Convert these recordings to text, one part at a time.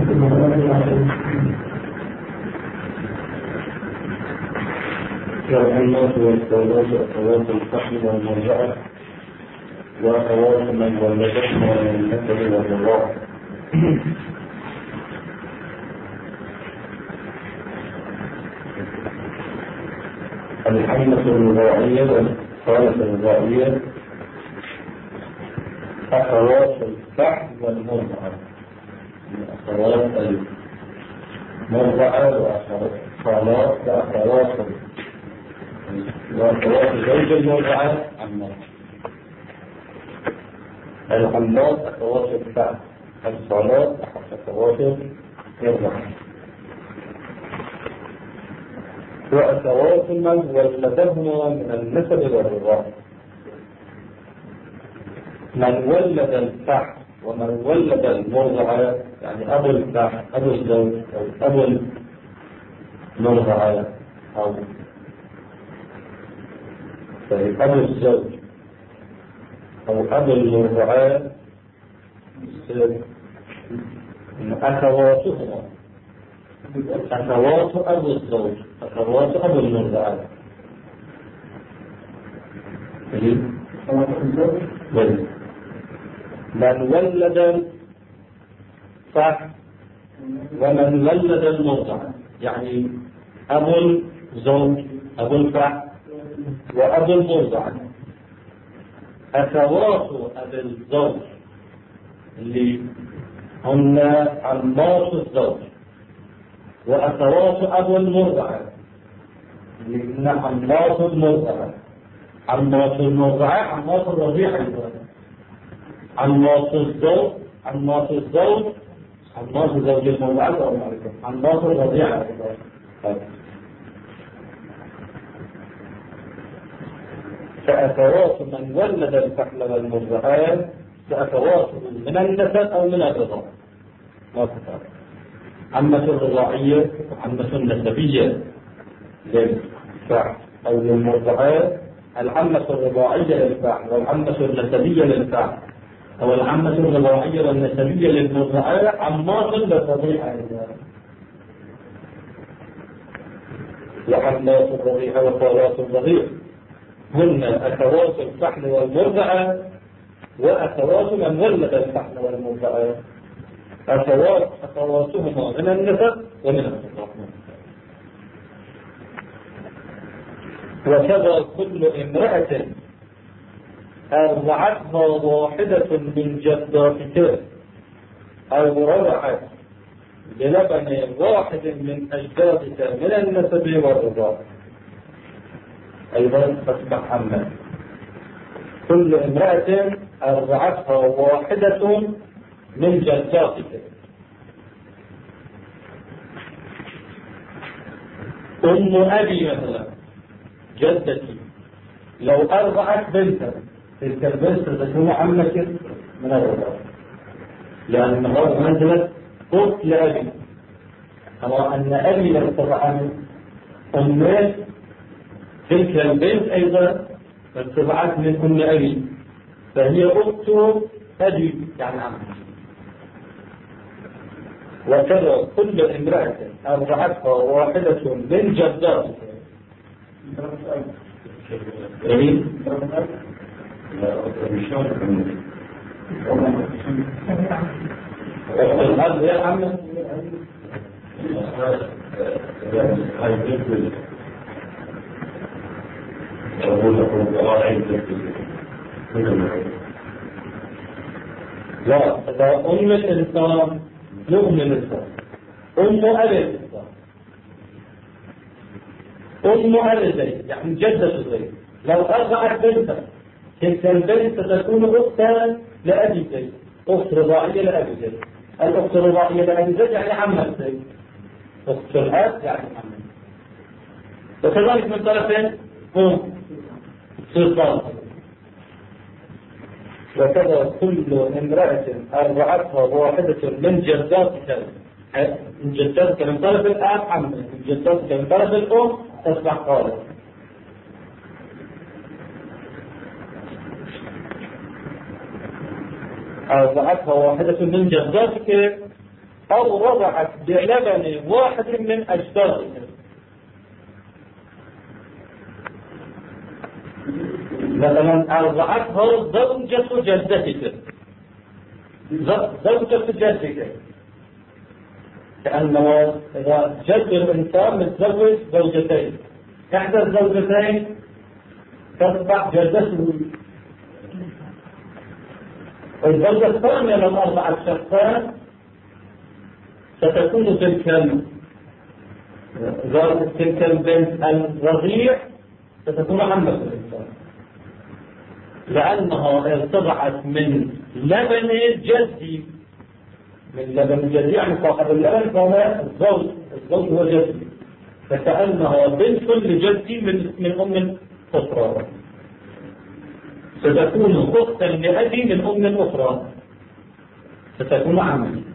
والعمات والدولات أخوات الفحم والمرجعة وأخوات من ولدتهم والنسب والرضاعة. الحمة الرضاعية والخالة الرضاعية أخوات الفحم والمرضعة، أخوات المرضعة وأخوات وأخوات زوج المرضعة عمات. العمات أخوات الفحم، الخالات أخوات المرضعة، وأخوات من ولدهما من النسب والرضاعة. من ولد الفحم ومن ولد المرضعة، يعني أبو الفحم أبو الزوج أو أبو المرضعة أو أبو الزوج أو أبو المرضعة أخواتهما، أخوات أبو الزوج أخوات أبو المرضعة. من ولد الفحم ومن ولد المرضعة، يعني أبو الزوج أبو الفحم وأبو المرضعة. أخوات أبي الزوج اللي هن عمات الزوج، وأخوات أبو المرضعة اللي هن عمات المرضعة. عمات المرضعة عمات الرضيعة، عمات الزوج عمات الزوج عمات زوج المرضعة، عمات الرضيعة. فأخوات من ولد الفحل والمرضعات فأخواته من النسب أو من الرضاعة. عمة الرضاعية وعمة النسبية للفحل أو للمرضعات. العمة الرضاعية للفحل والعمة النسبية للفحل، أو العمة الرضاعية والنسبية للمرضعات عمات للرضيعة. وعمات الرضيعة وخالات الرضيع هن أخوات الفحل والمرضعة وأخوات من ولد الفحل والمرضعة. أخواتهما من النسب ومن الرضاعة. وكذا كل امرأة أرضعتها واحدة من جداتها أو رضعت بلبن واحد من أجدادك من النسب والرضاعة أيضا تصبح عمة. كل امرأة أرضعتها واحدة من جداتك. أم أبي مثلا جدتي لو أرضعت بنتا، تلك البنت تكون عمك من الرضاعة، لأن هذا منزلة أخت لأبي، كما أن أبي لو تبعني أمات تلك البنت أيضا ارتفعت من أم أبي، فهي أخت أبي يعني عمك. وكذا كل امرأة أرضعتها واحدة من جداتها. إيه؟ الأرض يا عم لا، إذا أم الإنسان يؤمن الإنسان، أم أبي الإنسان، أم أبي زيد يعني جدة زيد لو أرضعت بنتا، تلك البنت ستكون أختا لأبي زيد، أخت رضاعية لأبي زيد. الأخت الرضاعية لأبي زيد يعني عمة زيد، أخت الأب يعني عمة. وكذلك من طرفين سلطان. وكذا كل امرأة أرضعتها واحدة من جداتك، من جداتك من طرف الأب عمة، من جداتك من طرف الأم تصبح خالة. أرضعتها واحدة من جداتك أو رضعت بلبن واحد من أجدادها. مثلا أرضعتها زوجة جدتك، زوجة جدك، كأنه إذا جد الإنسان متزوج زوجتين، إحدى الزوجتين تصبح جدته، والزوجة الثانية لو أرضعت شخصان ستكون تلك البنت الرضيع ستكون عمة الإنسان، لأنها ارتضعت من لبن جدي، من لبن جدي يعني صاحب اللبن كان الزوج هو جدي، فكأنها بنت لجدي من أم أخرى، ستكون أختا لأبي من أم أخرى، ستكون عمي.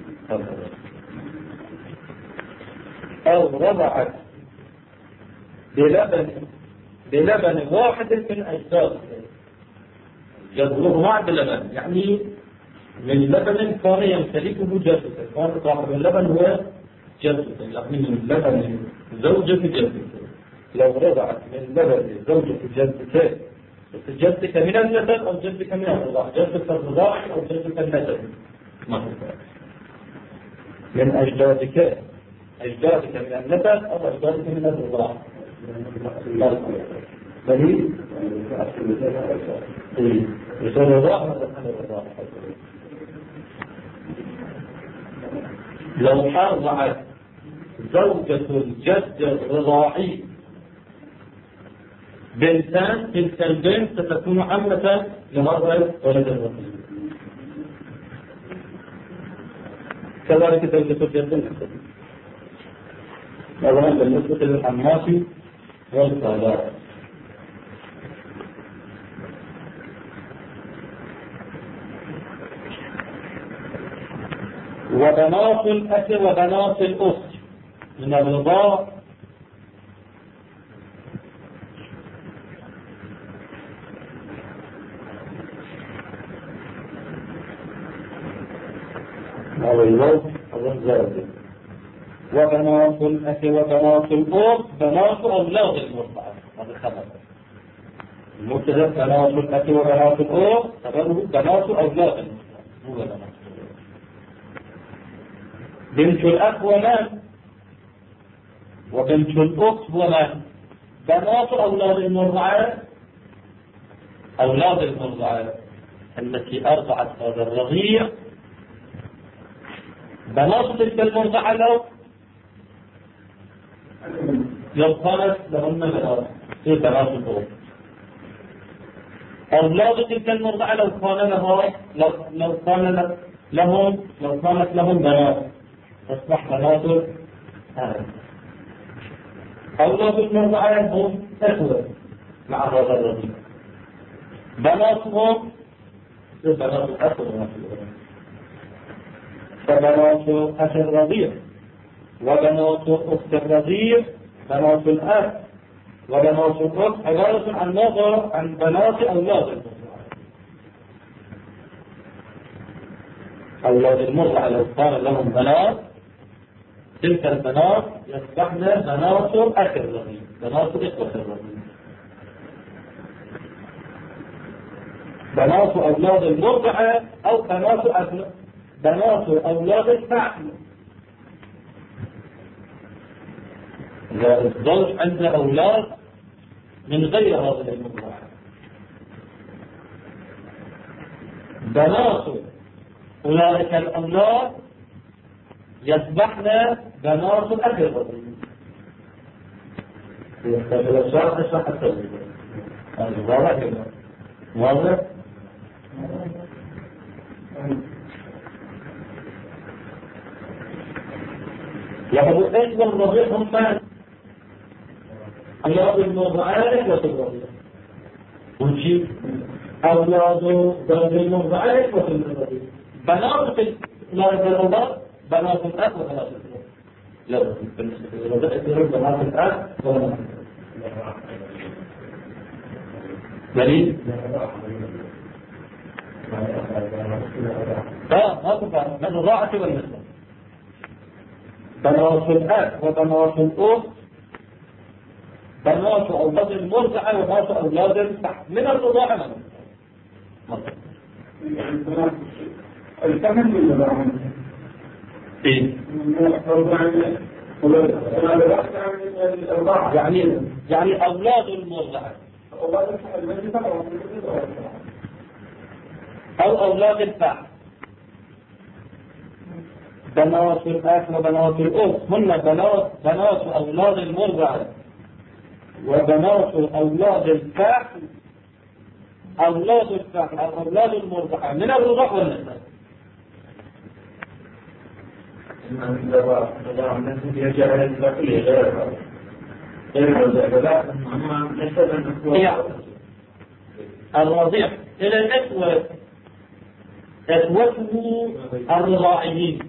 أو رضعت بلبن واحد من أجداد، جدوه واحد بلبن يعني من لبن كان يمتلكه جدته، كان صاحب اللبن هو جدته، يعني من لبن زوجة جدته. لو رضعت من لبن زوجة جدته، جدك من النسب أو جدك من الرضاع، جدك الرضاع أو جدك النسب، من أجدادك من النسب أو أجدادك من الرضاع. بلي لو أرضعت زوجة الجد الرضاعي بنتان، تلك البنت ستكون عمة لهذا ولد الرضيع. كذلك زوجة الجد النسب. أولا بالنسبة للحمات والخالات. وبنات الأخ وبنات الأخت من الرضاع أو الزوج أو الزوجة. وبنات الأخ وبنات الأخت بنات أولاد المرضعة، هذا الخبر المبتدأ بنات الأخ وبنات الأخت خبره بنات أولاد المرضعة، هو بنات بنت الأخ ومن، وبنت الأخت ومن. بنات أولاد المرضعة أولاد المرضعة التي أرضعت هذا الرضيع، بنات تلك المرضعة لو كانت لهن بنات هي بنات الأخت. أولاد تلك المرضعة لو كانت لهم بنات تصبح بنات هذا. أولاد المرضعة هم إخوة مع هذا الرضيع، بناتهم بنات الأخ وبنات الأخت. فبنات أخ الرضيع وبنات أخت الرضيع بنات الأخ وبنات الأخت عبارة عن ماذا؟ عن بنات أولاد المرضعة. أولاد المرضعة لو كان لهم بنات، تلك البنات يصبحن بنات أخ الرضيع، بنات إخوة الرضيع. بنات أولاد المرضعة أو بنات أولاد الفعل. إذا الزوج عنده أولاد من غير هذه المرضعة، بنات أولئك الأولاد يصبحن بنات الأخ الرضيع. يستقبل الشرح اشرح التوحيد. واضح كده؟ واضح؟ يقول ايش الرضيع هم أولاد المرضعات وتالرضيع، ونشيل أولاد زوج المرضعات وتالرضيع. بنات الرضاع بنات الأخ وبنات الأخت. لا بالنسبة للرضاع يصير بنات الأخ وبنات الأخت. دليل؟ لا ما تفهم من الرضاعة والنسبة. بنات الأخ وبنات الأخت، بنات أولاد المرضعة وبنات أولاد الفحم من الرضاعة. الثمن ولا لا؟ إيه؟ يعني أولاد المرضعة أو أولاد الفحم. بنات الأخ وبنات الأخت هن بنات أولاد المرضعة وبنات أولاد الفحم. أولاد الفحم أو أولاد المرضعة من الرضاع والنسب. الرضيع إلى الأسود أسوته الرضاعيين،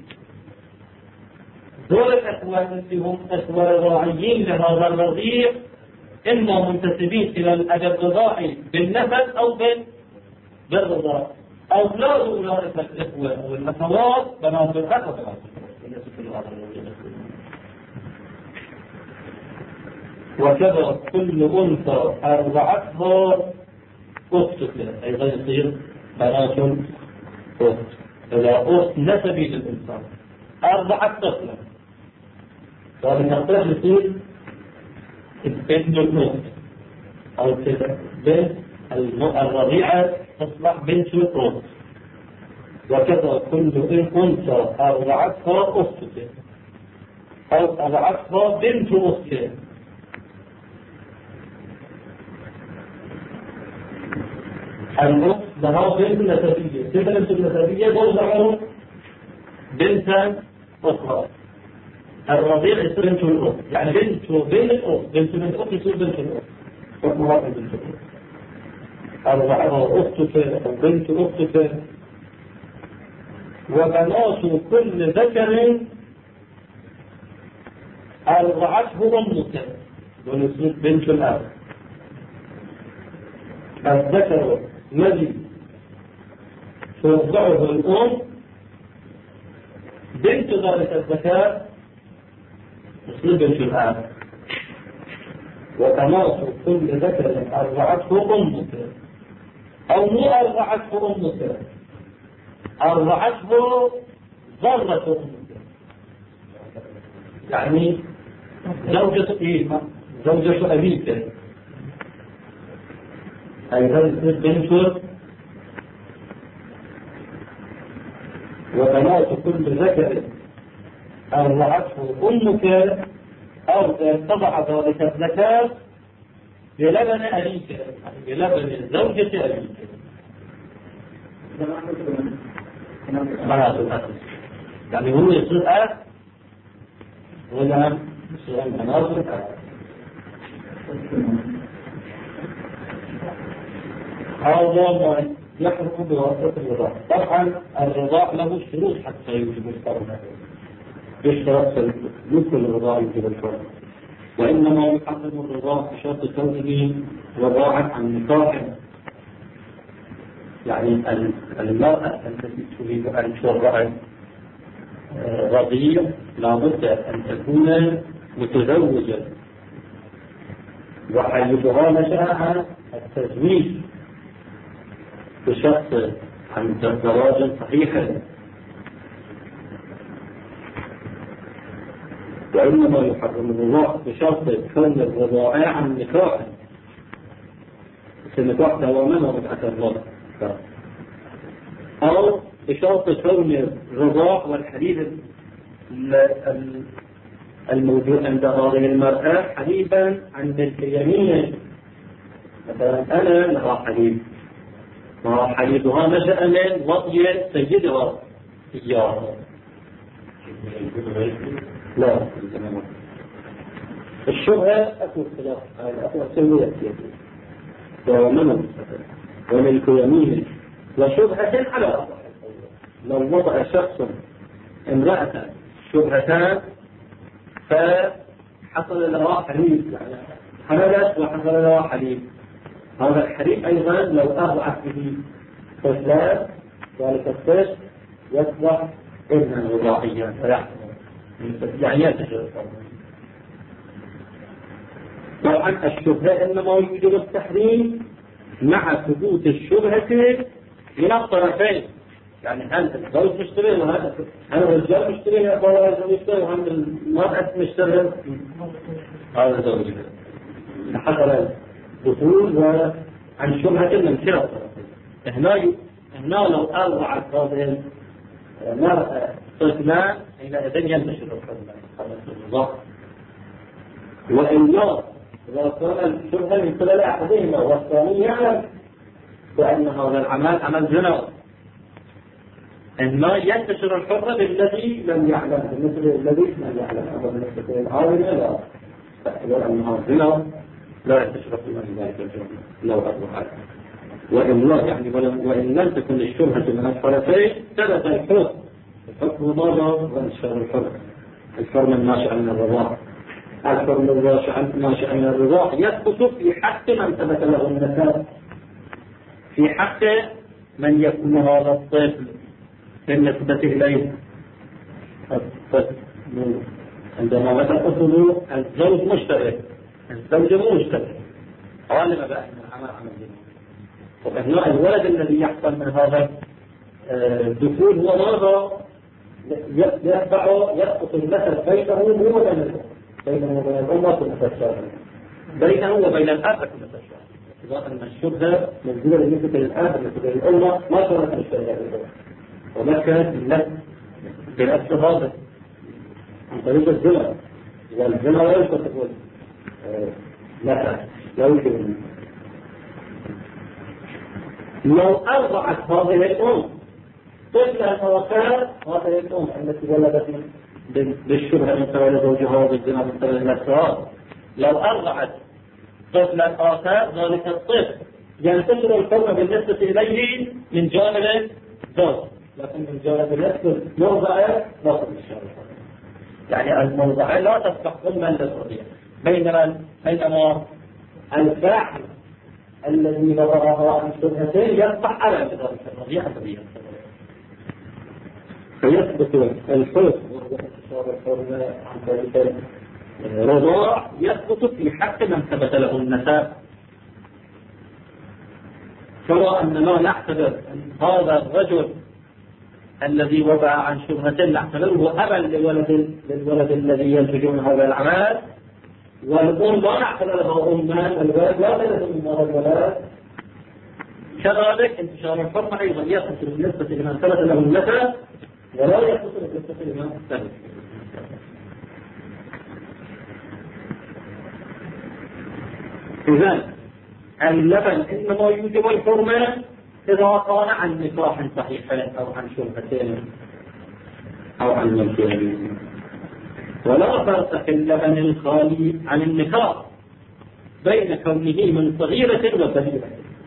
دول الأسود هم أسود الرضاعيين لهذا الرضيع، إما منتسبين إلى الأب الرضاعي بالنسب أو بالرضاع. أولاد أولئك الإخوة والأخوات بنات الأخ وبنات وكذا كل أنثى أرضعتها أختها، أيضا يصير بنات أخت إلى أخت نسبي للإنسان أرضعت طفلا، ذلك الطفل يصير بنت الأخت أو كذا بنت الرضيعة تصبح بنت الأخت. وكذا كل أنثى أرضعتها أختها أو أرضعتها بنت أختها. الأخت لها بنت نسبية، كيف بنت النسبية؟ ترضع بنتا أخرى. الرضيع يصير بنت الأخت، يعني بنت الأخت، بنت الأخت يصير بنت الأخت، حكمها بنت الأخت. أرضعها أختك أو بنت أختك. وبنات كل ذكر أرضعته أمك، ونصير بنت الأب. الذكر الذي ترضعه الأم بنت ذلك الذكر تصير بنت الأب. وبنات كل ذكر أرضعته أمك، أو مو أرضعته أمك، أرضعته ضرة أمك، يعني زوجة أبيك، أيضا بنت. وبنات كل ذكر أرضعته أمك، أو تضع ذلك الذكر بلبن أبيك، يعني بلبن زوجة أبيك. يعني هو يصير أب ولا يصير المناصر أب. هذا ما يحرم بواسطة الرضاع. طبعا الرضاع له شروط حتى يوجب الفرد، يشترط مثل الرضاع يوجب الفرد، وإنما يحرم الرضاع بشرط كونه رضاعا عن نكاح. يعني المرأة التي تريد أن ترضع رضيع لابد أن تكون متزوجة، وحيثها نشأ التزويج بشخص عن زواج صحيحا. وإنما يحرم الرضاع بشرط كون الرضاعة عن نكاح، النكاح دواما ومتعة الرضاع، أو بشرط كون الرضاع والحليب الموجود عند هذه المرأة حليبا عن ملك اليمين. مثلا أنا لها حليب، حليبها نشأ من وطي سيدها إياها. لا، الشبهة أكو خلاف، أكو سوية وملك يمين وشبهة على أرض. لو وضع شخص امرأة شبهتان فحصل لها حليب، يعني حملت وحصل لها حليب، هذا الحليب أيضا لو أرضعت به طفلان ذلك الطفل يصبح ابنا رضاعيا فيحصل. يعني ينتشر الحرمة. طبعا الشبهة إنما يوجب التحريم مع ثبوت الشبهة من الطرفين. يعني هل الزوج مشتري وهذا هل الرجال مشتري وهل المرأة مشتري هذا زوجها حصل دخول وعن شبهة من كلا الطرفين. هنا لو أرضعت هذه المرأة طفلان حينئذ ينتشر الحرمة. وإلا إذا كان الشبهة من قبل أحدهما والثاني يعلم بأن هذا العمل عمل زنا، إنما ينتشر الحرة بالذي لم يعلم، بالنسبة الذي لم يعلم. أما بالنسبة للعالم لا تحتمل أنها زنا لا ينتشر في ذلك الجرم لو أرضعت. وإلا يعني وإن لم تكن الشبهة من الطرفين ثبت الحكم ماذا؟ وانتشار الحرة. الحرمة الناشئة من الرضاعة، الحرمة الناشئة من الرضاعة يثبت في حق من ثبت له النسب، في حق من يكون هذا الطفل بالنسبة إليه الطفل. عندما مثل أصله الزوج مشترك، الزوج مو مشترك، عالم بأن العمل عمل زنا. وهنا الولد الذي يحصل من هذا الدخول هو ماذا؟ يسقط المثل بينه وبين الأمة المتشابهة، بينه وبين الأب المتشابهة. إذا أن الشبهة موجودة بالنسبة للأب بالنسبة للأمة ما كانت مشتركة بالأمة، وما كانت بالأصل هذا عن طريق الزنا. والزنا لا يشترك لا يوجد. لو أرضعت هذه الأم طفلا آخر، هذه الأم التي ولدت بالشبهة من قبل زوجها وبالزنا من قبل نفسها، لو أرضعت طفلا آخر ذلك الطفل ينتشر الحرمة بالنسبة إليه من جانب الزوج، لكن من جانب النفس المرضعة لا تنتشر الحرمة. يعني المرضعة لا تصبح ظلما للرضيع، بينما الفاعل الذي وضعها عن شبهتين يصبح على ذلك الرضيع الطبيعي. فيثبت الحكم وهو انتشار الحرمة عن طريق الرضاع يثبت في حق من ثبت له النسب. ترى أننا نعتبر أن هذا الرجل الذي وضع عن شبهة نعتبره أبا للولد الذي ينتج من هذا العمل، والأم لا نعتبرها أما، الولد لا ينتج من هذا الولد. كذلك انتشار الحرمة أيضا يثبت بالنسبة لمن ثبت له النسب ولا يثبت بالنسبة لمن ثبت. إذن اللبن إنما يوجب الحرمة إذا كان عن نكاح صحيح أو عن شبهتين أو عن ملكين، ولا فرق في اللبن الخالي عن النكاح بين كونه من صغيرة وكبيرة.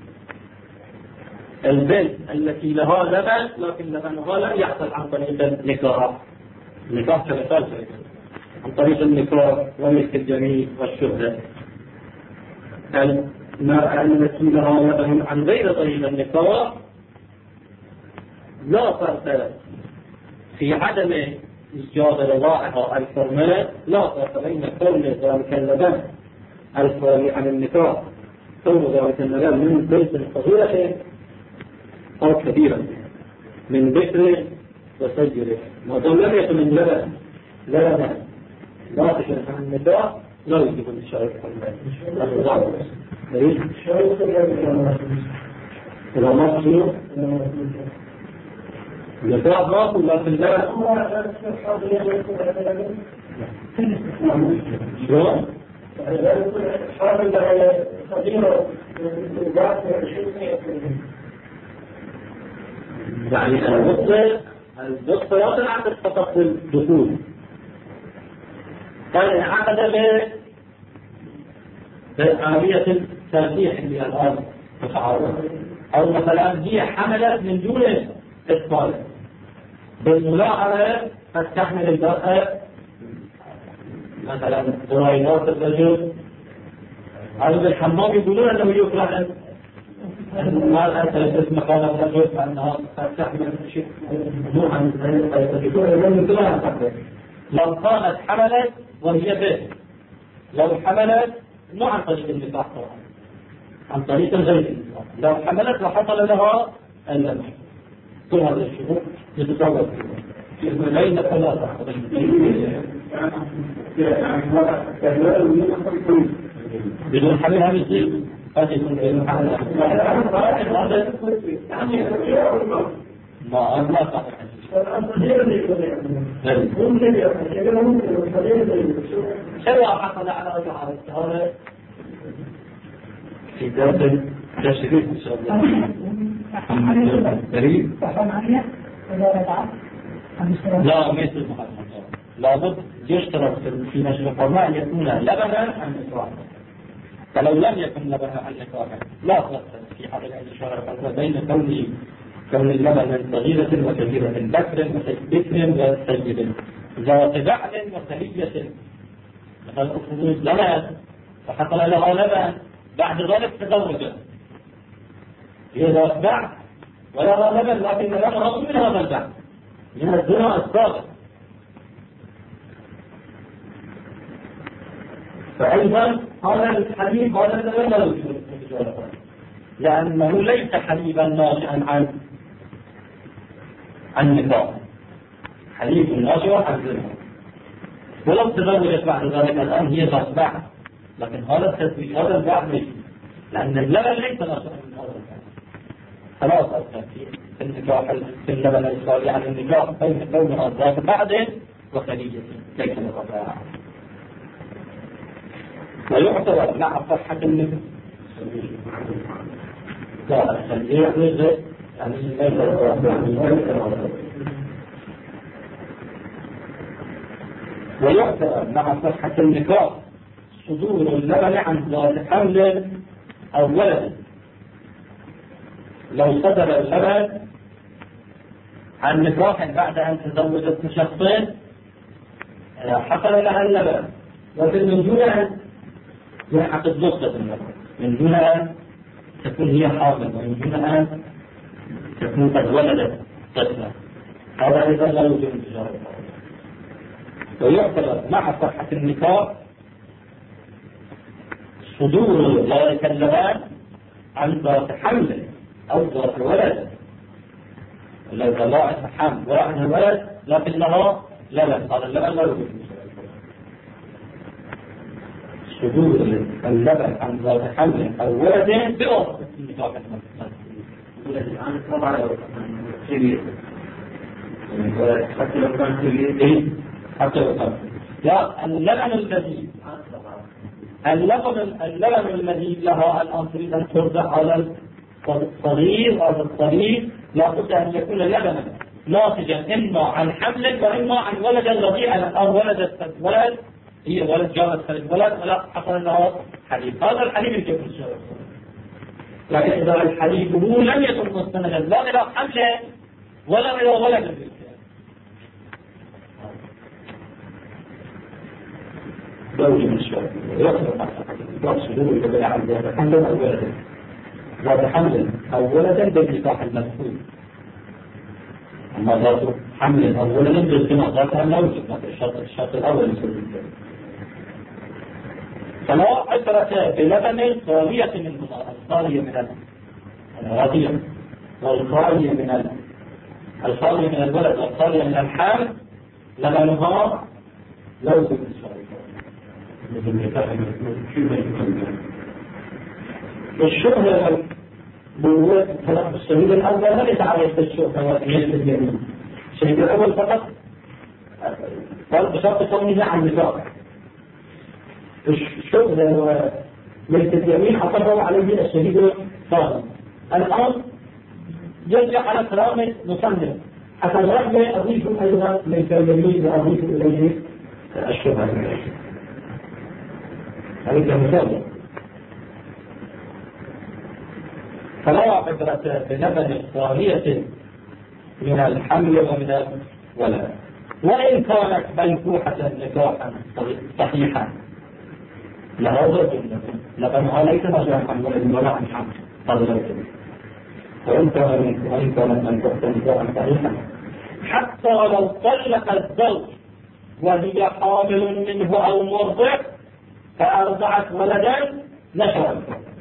البنت التي لها لبن لكن لبنها لم يحصل عن طريق النكاح، النكاح كمثال عن طريق النكاح وملك الجميع والشبهة. المرأة التي لها لبن عن غير طريق النكاح لا فرق في عدم إيجاد رضاعها الحرمة، لا فرق بين كون ذلك اللبن الخالي عن النكاح كون ذلك اللبن من بنت صغيرة أو كبيرة، من بكر وسجر، ما دام لم يكن من لبن لا تشرح عن النكاح لا يجب أن تشارك الرضاعة. ليش؟ إذا ما تصير النكاح باطل لكن لا شلون؟ يعني البطء لا تنعقد فقط بالدخول، بل انعقد بآلية الترجيح اللي الآن تتعارض، أو مثلا هي حملت من دون إطفال بالملاحظة قد تحمل المرأة مثلا قرينات الرجل، أو بالحمام يقولون أنه يكره المرأة تلبس مكان الرجل لأنها قد تحمل شيء نوعا من لو كانت حملت وهي بنت، لو حملت مو عن طريق النكاح طبعا، عن طريق غير النكاح، لو حملت وحصل لها اللبن، كل هذه الشروط يتزوج بين ثلاثة بدون حمل هذه يصير قد يكون بدون حمل ما شو حصل على هذا في درس تشريف ان شاء الله قريب لا ما يصير محرم، لابد يشترط في نشر القرآن أن يكون لبنا عن نكاح، فلو لم يكن لبنا عن نكاح لا فرق في حق الإشارة بين كون اللبن صغيرة وكبيرة، بكر وسيد، ذات بعل وسهية، مثلا أخذ لبن فحصل لها لبن بعد ذلك تزوجت، هي ذات بعل ولها لبن لكن لبنها من هذا البعل من الزنا السابق، فأيضا هذا الحليب هذا لا يوجد لأنه ليس حليبا ناشئا عن نكاح، حليب ناشئ عن زنا، ولو تزوجت بعد ذلك الآن هي ذات بعل، لكن هذا التزويج هذا البعل ليس، لأن اللبن ليس ناشئا من هذا البعل، خلاص في النكاح في اللبن الإسرائيلي عن النكاح بين كونها ذات بعد وخلية ليس الرضاعة، ويعتبر مع صحة النكاح لا الخلية يعني ليس ويعتبر مع صحة النكاح صدور اللبن عن ذات حمل أو ولد، لو صدر اللبن عن نكاح بعد أن تزوجت بشخصين حصل لها اللبن، لكن من دون أن ينعقد نقطة من دون أن تكون هي حامل ومن دون أن تكون قد ولدت طفلا، هذا أيضا لا يوجد انتشار. ويعتبر مع صحة النكاح صدور ذلك اللبن عن ذات حمل أو ذات ولد، لو طلعت حمل وعنها ولد لكنها لبن، هذا اللبن لا يوجد صدور اللبن عن ذات حمل أو ولد بواسطة النكاح حتى لو كان كبير حتى لو كان لا اللبن الذي لها الآن تريد أن ترضع على الصغير أو الصغير لابد أن يكون لبنا ناتجا إما عن حمل وإما عن ولد الرضيع، الآن ولدت ولد هي ولد جاءت الولد ولا حصل له حليب، هذا الحليب يجب الشرع، لكن إذا الحليب هو لم يكن مستندا لا إلى حمل ولا إلى ولد دولي من الشرع يقصدون إلى عن ذات حمل أو ولد، ذات حمل أو ولدا بالنكاح المذكور، أما ذات حمل أو ولدا بالنكاح ذاتها لا يوجد، الشرط الأول يسلم فلا عبرة بلبن خالية من الخالية من الرضيع والخالية من الخالية من الولد والخالية من الحمل لبنها لا يوجد الشبهة بوجود خلاص الشهيد الأول ما يتعرف الشبهة اليمين، الشهيد الأول فقط قال بشرط كونه عن نكاح، الشبهة ليس اليمين حصله عليه الشهيد الثاني. الآن يرجع على كلام مصنف حتى الرجل أضيف أيضا ليس اليمين وأضيف إليه الشبهة هذا مثال. فلا عبرة بلبن خالية من الحمل ومن الولد، وإن كانت منكوحة نكاحا صحيحا لها ضرب لبنها ليس مجرى عن ولد ولا عن حمل هذا وإن كانت منكوحة نكاحا صحيحا حتى لو طلق الزوج وهي حامل منه أو مرضع فأرضعت ولدا نشر.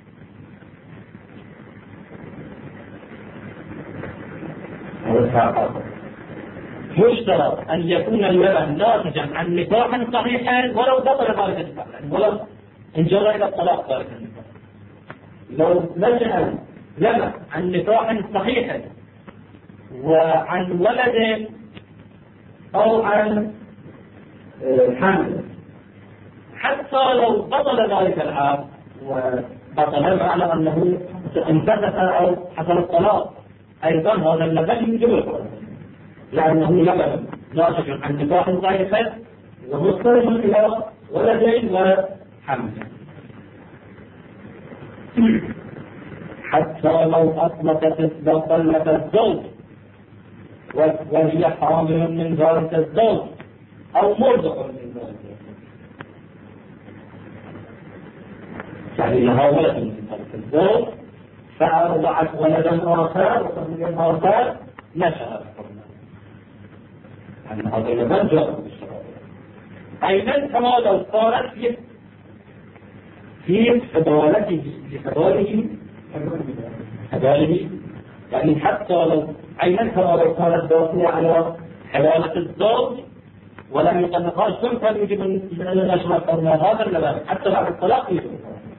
يشترط أن يكون اللبن ناتجا عن نكاح صحيح ولو بطل ذلك النكاح، ولو انجر إلى الطلاق ذلك النكاح. لو نشأ لبن عن نكاح صحيح وعن ولد أو عن حمل، حتى لو بطل ذلك العقد وبطل معنى أنه انفسخ أو حصل الطلاق، أيضا هذا اللبن يجب الحرمة، لأنه لبن ناتج عن نكاح صحيح ومضطرب إلى ولدين وحمل. حتى لو طلق الزوج وهي حامل من ذلك الزوج أو مرضع من ذلك، يعني لها ولد من ذلك الزوج فأرضعت ولدا آخر وطفلا آخر نشأ الحرمة، يعني هذا اللبن جاء بالشرع. أيضا كما لو صارت في حباله، يعني حتى لو أيضا كما لو كانت باقية على حبالة الزوج ولم يطلقها ثم كان يجب أن نشر الحرمة هذا اللبن حتى بعد الطلاق يجب.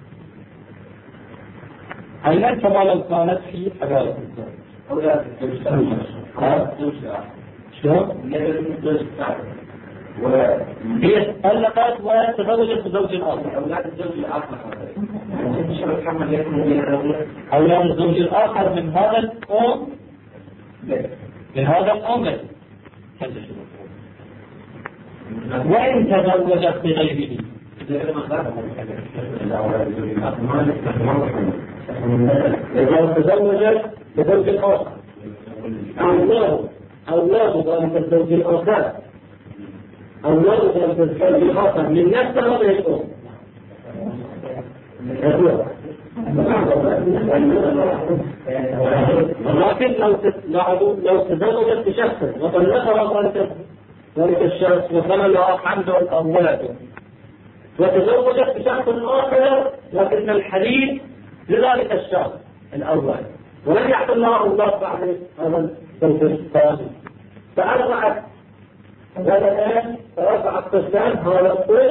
أيضا كما لو كانت في حبالة الزوج وهي طلقت وتزوجت بزوج آخر، أولاد الزوج الآخر من هذا الأم وإن تزوجت بغيره إذا تزوجت بزوج آخر أولاد ذلك الزوج الآخر أولاد ذلك الزوج الآخر من نفس هذه الأم، ولكن لو تزوجت بشخص وطلقها ذلك الشخص وخلى عنده أولاده وتزوجت بشخص آخر لكن الحديث لذلك الشخص الأول ولم يحصل لها أولاد بعد هذا الزوج الثاني، فأرضعت ولدان فرفعت طفلان، هذا الطفل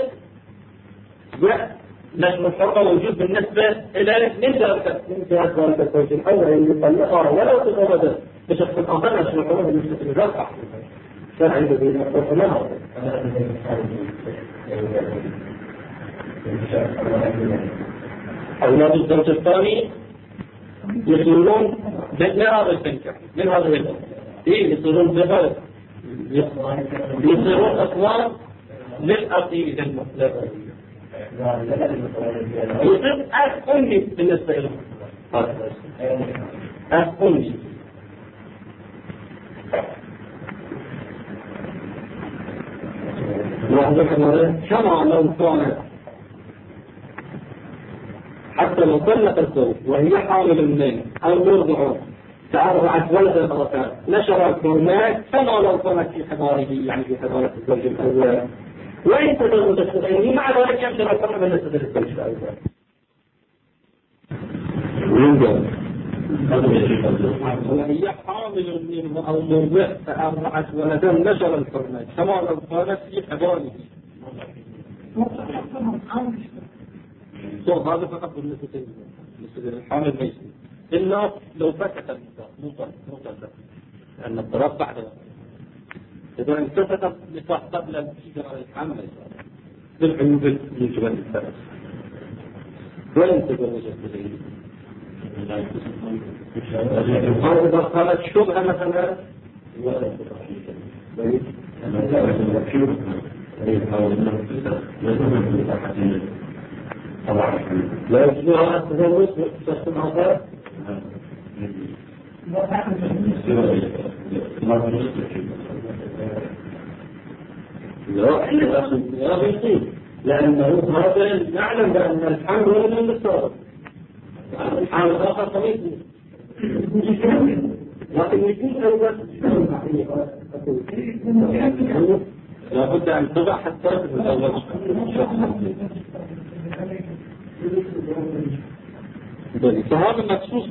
نحن الحرمة موجود بالنسبة إلى من ذلك الزوج الأول اللي يطلقها ولو تزوجت بشخص آخر نحن الحرمة بالنسبة لذلك كان عنده بين الحرمة. أولاد الزوج الثاني يصيرون من هذا البنك من هذا البنك يصيرون بغير يصيرون أخوان للأخي المطلق، يصير أخ أمي بالنسبة لهم، أخ أمي. كما لو كانت حتى لو طلق الزوج وهي حامل منه أو مرضع فأرضعت ولدا آخر نشر الحرمات كما لو كانت في حضاره، يعني في حضارة الزوج الأول، وإن تزوجت بغيره مع ذلك ينشر الحرمة بالنسبة للزوج الأول. وهي حامل منه أو مرضع فأرضعت ولدا نشر الحرمات كما لو كانت في حضاره. هذا فقط بالنسبة للحامل ليس إلا لو فسخ النكاح مطلقا، لأن الطلاق بعد إذا انفسخ النكاح قبل إجراء الحمل بالعيوب الموجبة للثلاث ولم تزوجت بغيره. إذا كانت شبهة مثلا لا يجوز التزوج بشخص آخر لا يصيب، لأنه هذا نعلم بأن الحمل هو من الصور الحمل الآخر طبيعي، لكن يجوز أيضا لابد أن تضع حتى تتزوج. فهذا مخصوص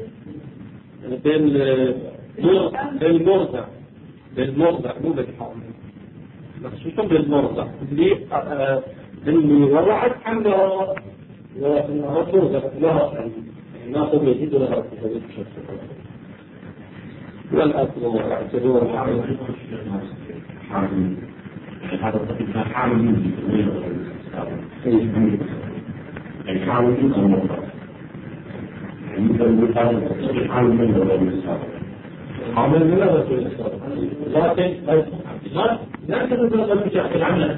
بالمرضع مو بالحامل، مخصوصا بالمرضع اللي وضعت حملها وانها ترزق لها ما قد يجد لها تزوج بشكل والأصل واعتبار حامل من الرسول لكن لا تتبقى بشكل عمل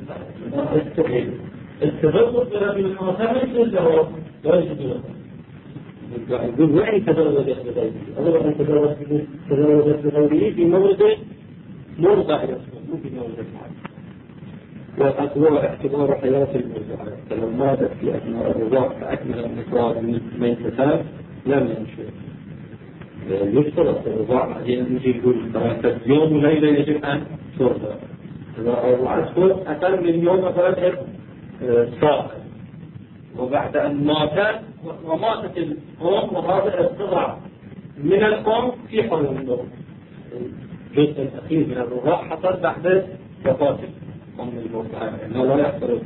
التبقى برجل المعتمد له لا يجد له يقول وين تزوجت بغيره؟ أولا أن تزوجت بغيره في مورد مرضع مو في مورد الحال. وهو اعتبار حياة المرضع فلو ماتت في أثناء الرضاع فأكمل المقدار من ميتتان لم ينشر. يشترط الرضاع بعدين نجي نقول 3 يوم وليلة يجب أن ترضع. إذا رضعت أقل من يوم مثلا ساعة وبعد أن ماتت وماتت الأم وهذا الرضع من الأم في حول النوم. الجزء الأخير من الرضاع حصل بعد وفاة أم المرضعة إنه لا يحصل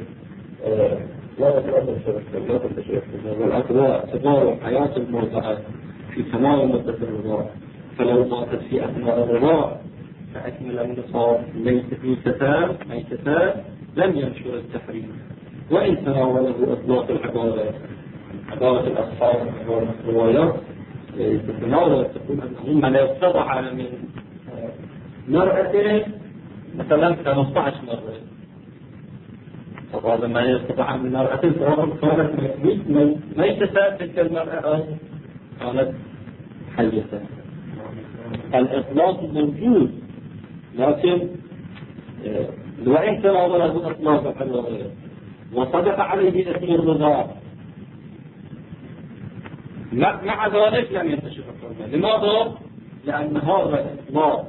واعتبار حياة المرضعة في تمام مدة الرضاع. فلو ماتت في أثناء الرضاع فأكمل النصاب ميتتان لم ينشر التحريم. وإن تناوله إطلاق عبارة الأصحاب عبارة الروايات تتناول تكون أنهم لا يستطع من مرأة مثلا 15 مرة. فهذا ما يستطع من مرأة كانت ميتة تلك المرأة كانت حية. الإطلاق موجود لكن وإن تناوله إطلاق الروايات وصدق عليه اسم الرضاع مع ذلك لم ينتشر الحرمة. لماذا؟ لأن هذا الإطلاق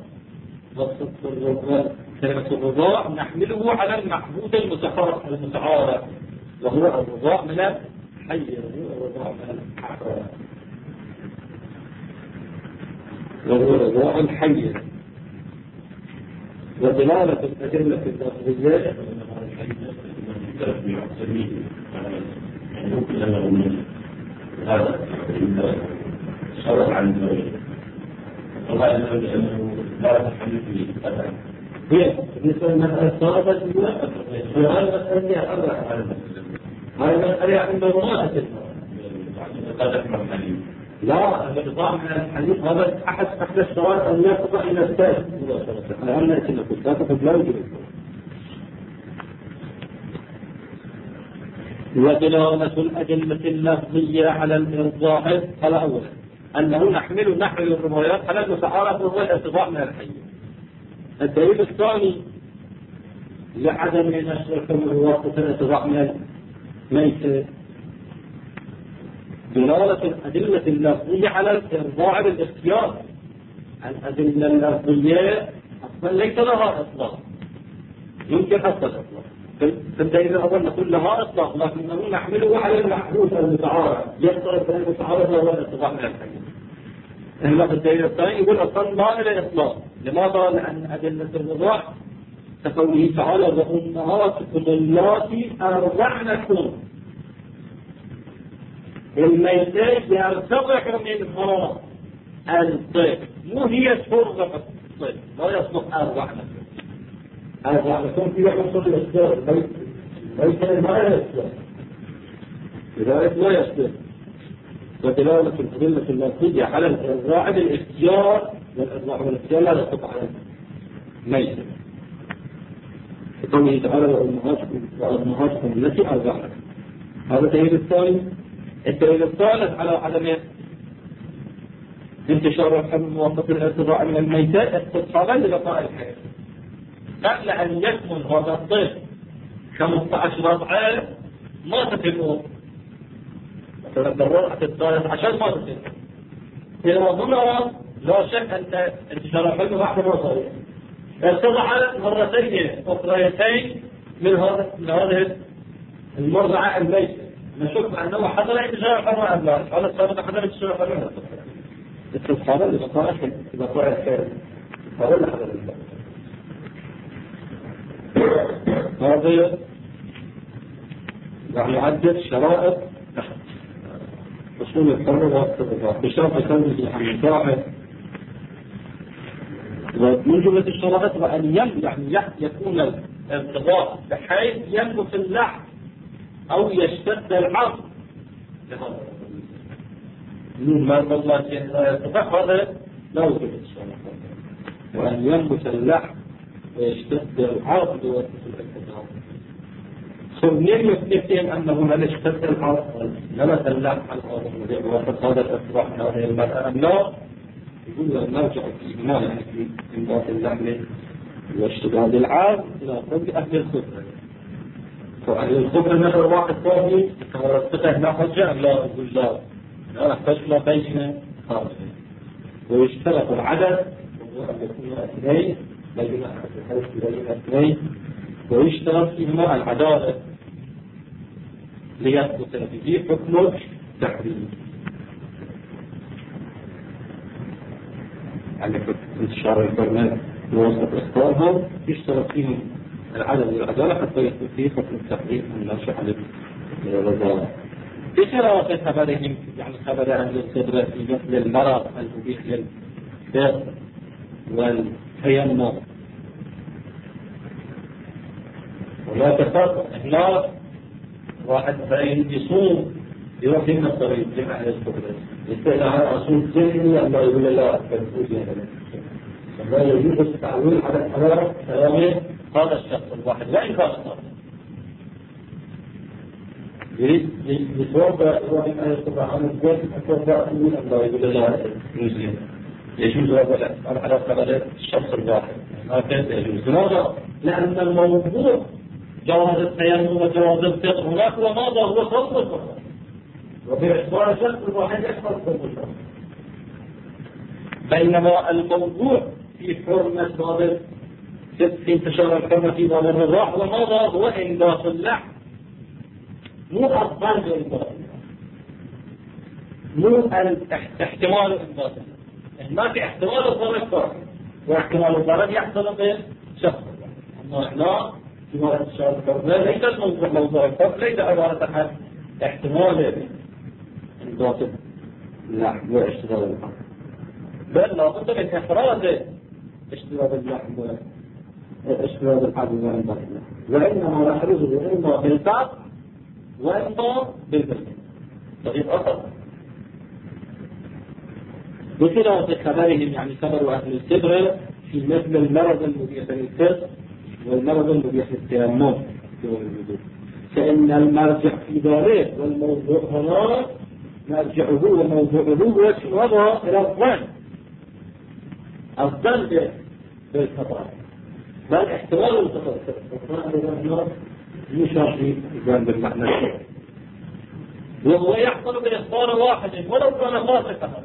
كلمة الرضاع نحمله على المحبوب المتعارف وهو الرضاع من الحي وهو الرضاع الحي. ودلالة الأدلة اللفظية هذا شرع عن الزوجة والله أنه لا تحمل فيه هي بالنسبة للمسألة صارت وهذا مسألة هذا مسألة عند الله لا الإرضاع من الحديث هذا أحد الشرائط أن يقطع إلى الثالث لأن لا تقف لا يجب. ودلالة الأدلة اللفظية على الإرضاع قال أولا أنه نحمل الروايات على المتعارف وهو الإرضاع من الحي. الدليل الثاني لعدم نشر الحكم الواسطة الإرضاع من الميت دلالة الأدلة اللفظية على الإرضاع بالاختيار. الأدلة اللفظية أصلا ليس لها إطلاق يمكن حتى الإطلاق. في الدليل الأول نقول لها إطلاق لكنه نحمله على المحدود المتعارف يفترض أن المتعارف هو الإرضاع من الحي. إلا في الدليل الثاني يقول أصلا ما إلى إطلاق. لماذا؟ لأن أدلة الرضاع كقوله تعالى وأمهاتكم اللاتي أرضعنكم الميتات يرتضع منها الطيب مو هي ترضع الطيب لا يصلح أرضعنكم في يحصل الإصدار ليس ما يصلح لذلك لا يصلح. ودلالة الأدلة اللفظية على الإرضاع بالاختيار والإرضاع بالاختيار لا يصلح على الميت. قوله تعالى وأمهاتكم التي أرضعنكم. هذا الدليل الثاني. الدليل الثالث على عدم انتشار الحمل وسط الارتضاع من الميتات استصحابا لبقاء الحياة. قبل أن يكمل هذا الطفل 15 رضعة ماتت الأم مثلا بالرضعة الثالث عشان ماتت الأم. إذا هنا لا شك أن انتشار الحمل بعد ما صار ارتضع مرتين أخريتين من هذه المرضعة الميتة، نشك أنه حضر انتشار الحرمة أم لا؟ هذا الصادق حضر انتشار الحرمة. الحرمة اللي بقى إذا طلع خير هذا حضر الله. هذا يعني عدة شرائط أصول الحرمة والارتضاع بشرط كونه عن صاحب. ومن جملة الشرائط وأن يعني يكون الارتضاع بحيث ينبت اللحم أو يشتد العظم. من ما الله يرتضع هذا لا يوجد الشرائط. وأن ينبت اللحم ويشتد العظم والارتضاع. سنين يثبتين أنه لا يشتد العظم نبت اللحم على الأرض وقد هذا الارتضاع من هذه المرأة أم لا؟ يقول نرجع في ما يعني في انباط اللحم واشتداد العظم الى قول اهل الخبره. فاهل الخبره نفر واحد ثاني فقه لا حجه لا يقول لا نحتاج الى بينه خارجه. ويشترط العدد وهو ان يكون اثنين بين اثنين ويشترط فيهما العداله ليثبت به حكم التحريم. يعني في انتشار البرنامج بواسطة إصدارهم يشترط فيهم العدد والعدالة حتى يثبت فيه حكم التحريم الناشئ عن الوزارة. بخلاف خبرهم يعني خبر أهل الخبرة في مثل المرض المبيح للفطر والتيمم. ولا تفرق هناك واحد بعين يصوم يروح من الطريق جمع أهل الخبرة يستهل على أصول ذهني أما يقول لا أكبر فلا يجوز التعويل على الحرارة كلام هذا الشخص الواحد لا إنكار النص. يريد يتوضأ يروح من أهل الخبرة عن الزيت أتوضأ أقول أما يقول لا يجوز هذا على قدر الشخص الواحد ما كان يجوز. لماذا؟ لأن الموضوع جواز التيمم وجواز الفطر هناك وماذا هو صوت الفطر وباعتبار الشخص الواحد يحفظ الفطر. بينما الموضوع في حرمة باب في انتشار الحرمة في باب الرضاع وماذا هو إنباط اللحم مو أفضل بإنباط مو احتمال إنباط اللحم. ما في احتمال الضرر فرق واحتمال الضرر يحصل بشخص. أما إحنا في باب انتشار الحرمة ليس الموضوع موضوع الفرق ليس عبارة عن احتمال إنباط اللحم واشتغال اللحم بل لا بد من إخراج اشتراك اللحم اشتراك الحجم وإنباط اللحم وإنما نحرزه إما بالبعض وإما بالبرد طريق أخر. بخلاف خبرهم يعني خبر أهل الخبرة في مثل المرض المبيح للفطر والمرض المبيح للتيمم فإن المرجع في ذلك والموضوع هنا مرجعه وموضوعه وضع إلى الظن بالخطأ بل احتمال الخطأ يشار في جانب المعنى الشرعي وهو يحصل بإخبار واحد ولو كان خاطئا.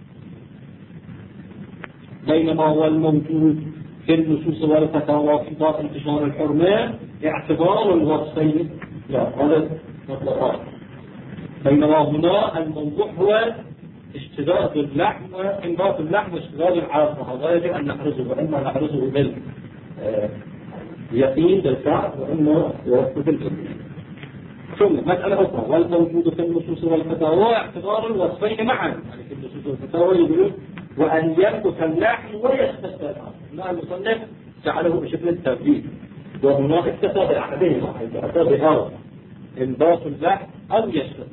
بينما هو الموجود في النصوص والفتاوى في باب انتشار الحرمة اعتبار الوصفين لا هذا مطلقات. بينما هنا الموضوع هو اشتداد اللحم وانباط اللحم واشتداد العظم هذا يجب ان نحرزه واما نحرزه باليقين بالفعل واما يوصف بالجسم. ثم مسألة أخرى والموجود في النصوص والفتاوى اعتبار الوصفين معا يعني في النصوص والفتاوى يقولون وأن ينبت اللحم ويشتد العظم. لا المصنف جعله بشكل الترتيب وهناك اكتفى بأحدهما حيث أتى بهذا انباط اللحم أو يشتد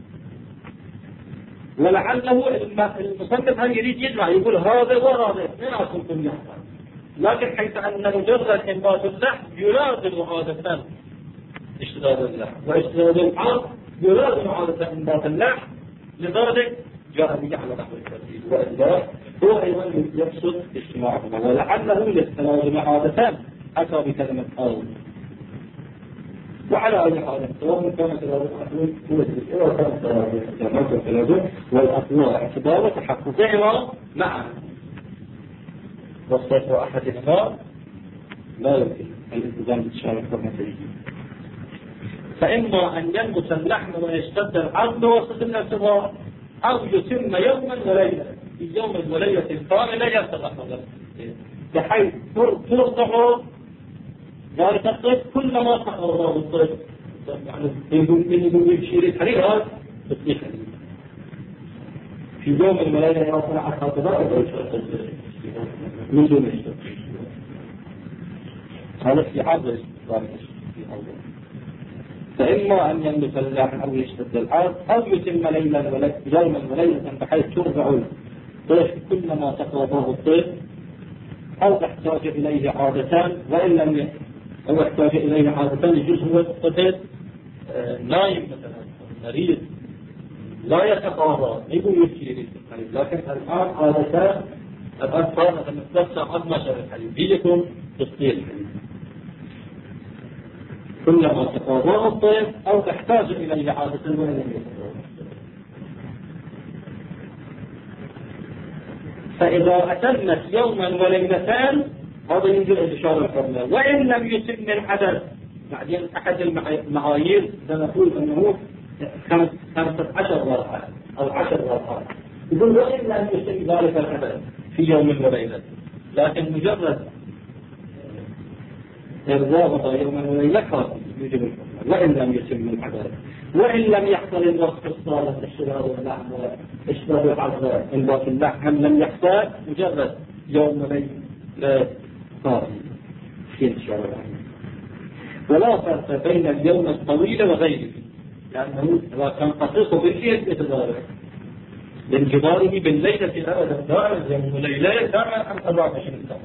ولعله المصنف هل يريد يجمع يقول هذا وهذا اثنين كنتم يحصل لكن حيث أن مجرد انباط اللحم يلازم عادة اشتداد اللحم واشتداد العظم يلازم عادة انباط اللحم لدرجة جاء به على نحو الترتيب وإلا هو أيضا يقصد اجتماعهما ولعله يستلازم عادة أتى بكلمة أول. وعلى أي حال سواء كانت الأقوال أو كانت التلازم والأقوال اعتبار وتحققهما معا والصيف أحدهما لا يمكن الالتزام بانتشار الحرمة. فإما أن ينبت اللحم ويشتد العظم وسط الارتباط، أو يتم يوما وليلة، في يوم وليلة كاملة يرتبط بحيث ترضع ذلك الطفل كلما تقرب الطفل، يعني يمكن يشير الحرير تصبح في يوم وليلة يوصل على خاطبات من دون الشرط. هذا في عرض الاستقرار في أول. فإما أن ينبت اللحم أو يشتد العرض، أو يتم يوما وليلة بحيث ترضع الطفل كلما تقربه الطفل، أو احتاج إليه عادتان، وإن لم أو احتاج إليه عادتان يجوز هو الطفل نايم مثلا مريض لا يتقاضى يقول يشير الحليب، لكن الآن عادتان الآن صار مثلا 3 ساعات ما شرب الحليب بيكم تصدير الحليب كلما تقاضاه الطفل أو تحتاج إليه عادتان وإن لم يتقاضى. فإذا أتمت يوما وليلتان هذا ينزل انتشار الحرمة. وإن لم يتم الحدث، بعدين أحد المعايير سنقول أنه 15 ورقة أو 10 ورقات، يقول وإن لم يتم ذلك الحدث في يوم وليلة، لكن مجرد إرضاء يوما وليلة يجب الحرمة وإن لم يتم الحدث. وإن لم يحصل الوصف الصالح اشتراء اللحم واشتراء العظم انبات اللحم لم يحصل، مجرد يوم وليلة قائم في انتشار اللحم. ولا فرق بين اليوم الطويل وغيره، لأنه إذا كان قصيص بالليل يتضارب لانجباره بالليلة أبدا دائما يوم وليلة دائما 24 ساعة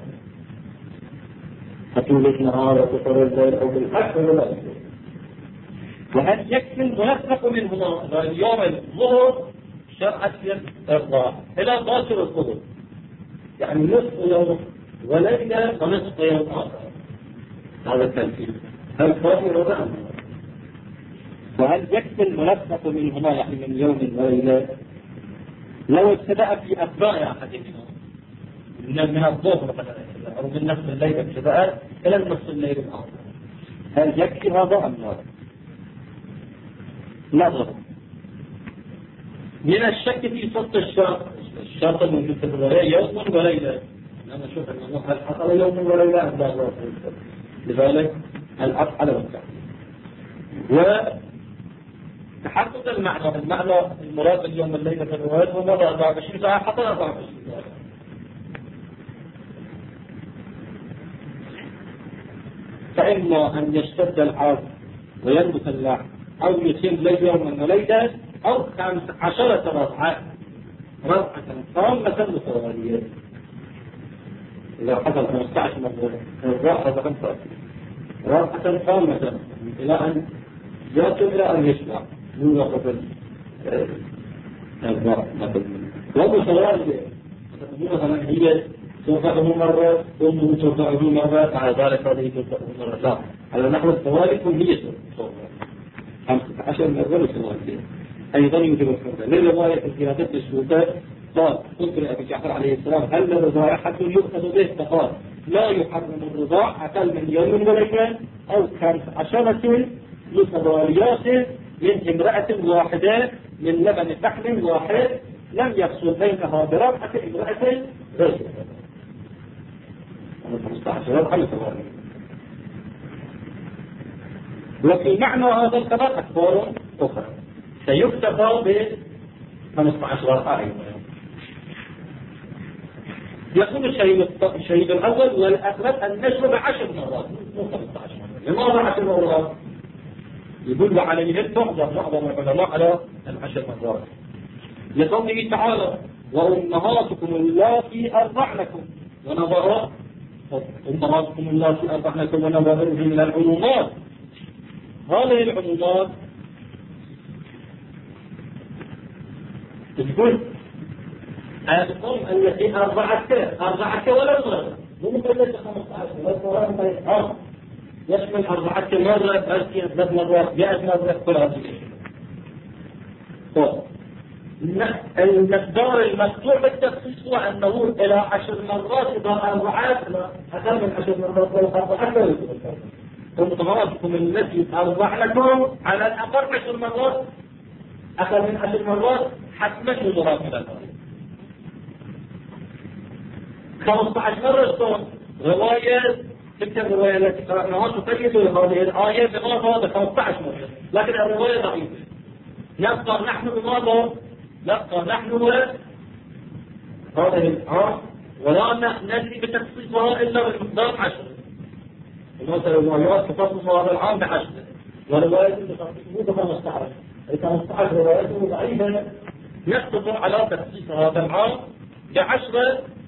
طول النهار وقصر الليل أو بالحق ولا يجوز. وهل يكفي المنفق منهما يوم الظهر شرعت الإرضاع إلى باكر الظهر، يعني نصف يوم وليلة ونصف يوم آخر، هذا التنفيذ هل كافي رضا؟ وهل يكفي المنفق منهما يعني من يوم وليلة لو ابتدأ في أتباع أحدهما من الظهر أو من نصف الليل ابتدأ إلى نصف الليل الآخر، هل يكفي هذا أم لا؟ نظر من الشك في صدق الشرط الموجود في الرواية يوم وليلة، أنا أشوف أنه هل حصل يوم وليلة أم لا؟ لذلك العطف على التحقيق وتحقق المعنى المراد اليوم الليلة في الرواية هو 24 ساعة حتى 24 ساعة. فإما أن يشتد العرض وينبت اللحم، أو يتم يوما وليلة، أو 15 رضعة تامة متوالية. إذا حصل 15 مرة الرضعة 25 رضعة تامة إلى أن يأتي إلى أن يشبع من وقت الرضعة مثلا ومتوالية، مثلا هي ترضعه مرة أمه ترضعه مرة بعد ذلك هذه ترضعه مرة، لا على نحو التوالي كلية 15 مرة متوالية. أيضا يوجب الحرمة للرواية الزيادة الشروطات. قال قلت لأبي جعفر عليه السلام هل الرضاع حد يؤخذ به؟ فقال لا يحرم الرضاع أقل من يوم وليلة أو 15 متواليات من امرأة واحدة من لبن فحم واحد لم يفصل بينها برضعة امرأة غيرها. 15 رضعة متوالية. وفي معنى هذا الخبر أخبار أخرى سيكتفى ب 15 رضعة أيضا. يقول الشهيد الأول والأثبت أن نشرب 10 مرات مو 15 مرات. لماذا 10 مرات؟ يقول وعليه تحضر معظم العلماء على 10 مرات لقوله تعالى وأمهاتكم اللاتي أرضعنكم ونظرات أمهاتكم اللاتي أرضعنكم ونظرات من العمومات. هذه العمومات تقول الأم التي أرضعت ولا مرة مو مثل 15 يشمل 4 مرات 3 مرات 100 مرات كل هذه. المقدار المقطوع بالتخصيص هو أنه إلى 10 مرات إذا أربعات أقل من 10 مرات لو أربعات لا يكون ومتغاضكم الذي أربع لكم على الأقل 10 مرات أقل من 10 مرات حتما يضرب إلى الأرض 15 مرة تكون رواية تلك الرواية التي قرأناها تقيد هذه الآية بماذا 15 مرة لكن الرواية ضعيفة نبقى نحن بماذا؟ نبقى نحن هذه الآية ولا ندري بتخصيصها إلا بمقدار 10 مثلا الروايات تخصص هذا العام ب10 وروايات تخصصه ب15 15 رواياته ضعيفة نقتصر على تخصيص هذا العام ب10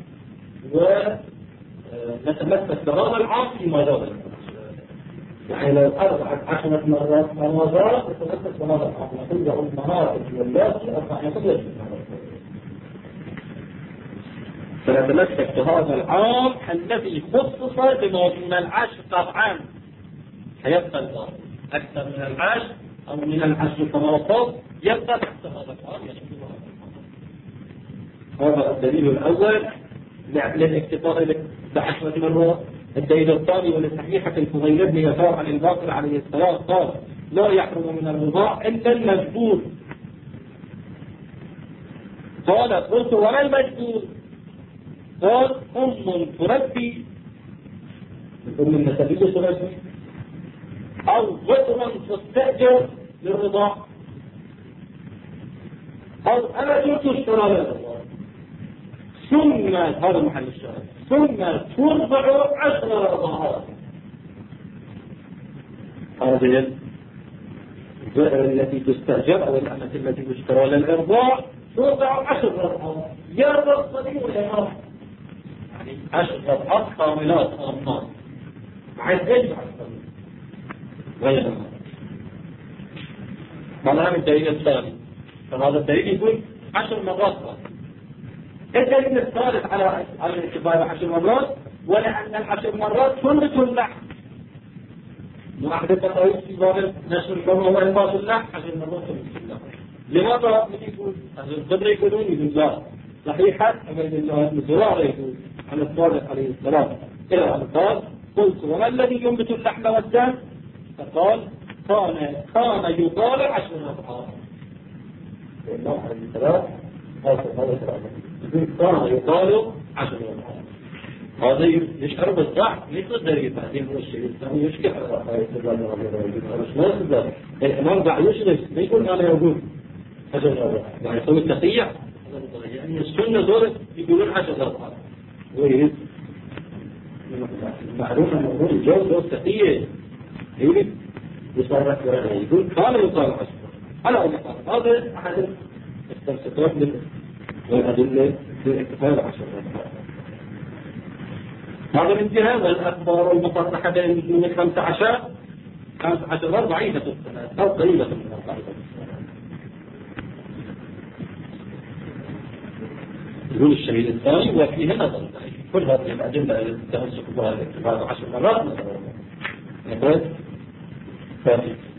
ونتمسك بهذا العام فيما جاء يعني لو 14 مرات مرات نتمسك بهذا العام نقول المناطق واللاتي 14 فنتمسك بهذا العام الذي خصص بما من العشر طبعا سيبقى الباقي أكثر من العشر أو من العشر كما وصف يبقى تحت هذا العام هذا الدليل الأول للاكتفاء ب10 مرات. الدليل الثاني ولصحيحة الفضيل بن يسار عن الباقر عليه السلام قال لا يحرم من الرضاع إلا المجبور. قال قلت وما المجبور؟ قال أم تربي الأم النسبية تربي أو وتر تستأجر للرضاع أو أنا تشترى للرضاع ثم هذا محل الشاهد ثم ترضع 10 رضاعات. هذه التي تستأجر أو الأمة التي تشترى للإرضاع ترضع 10 رضاعات يرضى الصغير والإمام 10 رضاعات كاملات أمام عز يجب على الصغير غير هذا الدليل الثاني. فهذا الدليل يقول 10 مرات الدليل الثالث على الاتفاق 10 مرات ولأن 10 مرات تنبت اللحم واحدة تقايد في باب نشر الكون وإنباط اللحم 10 مرات تنبت اللحم. لماذا يقول أهل الخبر يقولون يقول لا صحيحة أمين الله المزرار يقول عن الصادق عليه السلام إلى أن قال قلت وما الذي ينبت اللحم والدم؟ فقال كان يقال 10 مرات الله عليه السلام كان يقال 10 مرات. هذا يشعر بالضعف مثل دليل بعدين هو الشيء الثاني يشكي على الإمام بعد يشرف ما يقول أنا يقول 10 مرات يعني يسوي التقيع يعني السنة دول يقولون 10 مرات ويريد معروف أن أمور الجو دول تقيع يريد يصرف يقول كان يقال 10 على أي حال هذا أحد التمسكات والأدلة في اكتفاء 10 هذا الانتهاء والأخبار المصرحة بين من 15 ضعيفة السنة أو قريبة من ضعيفة السنة. يقول الشهيد الثاني وفيه نظر كل هذه الأدلة التمسك بها الاكتفاء 10 مرات نقول فاتح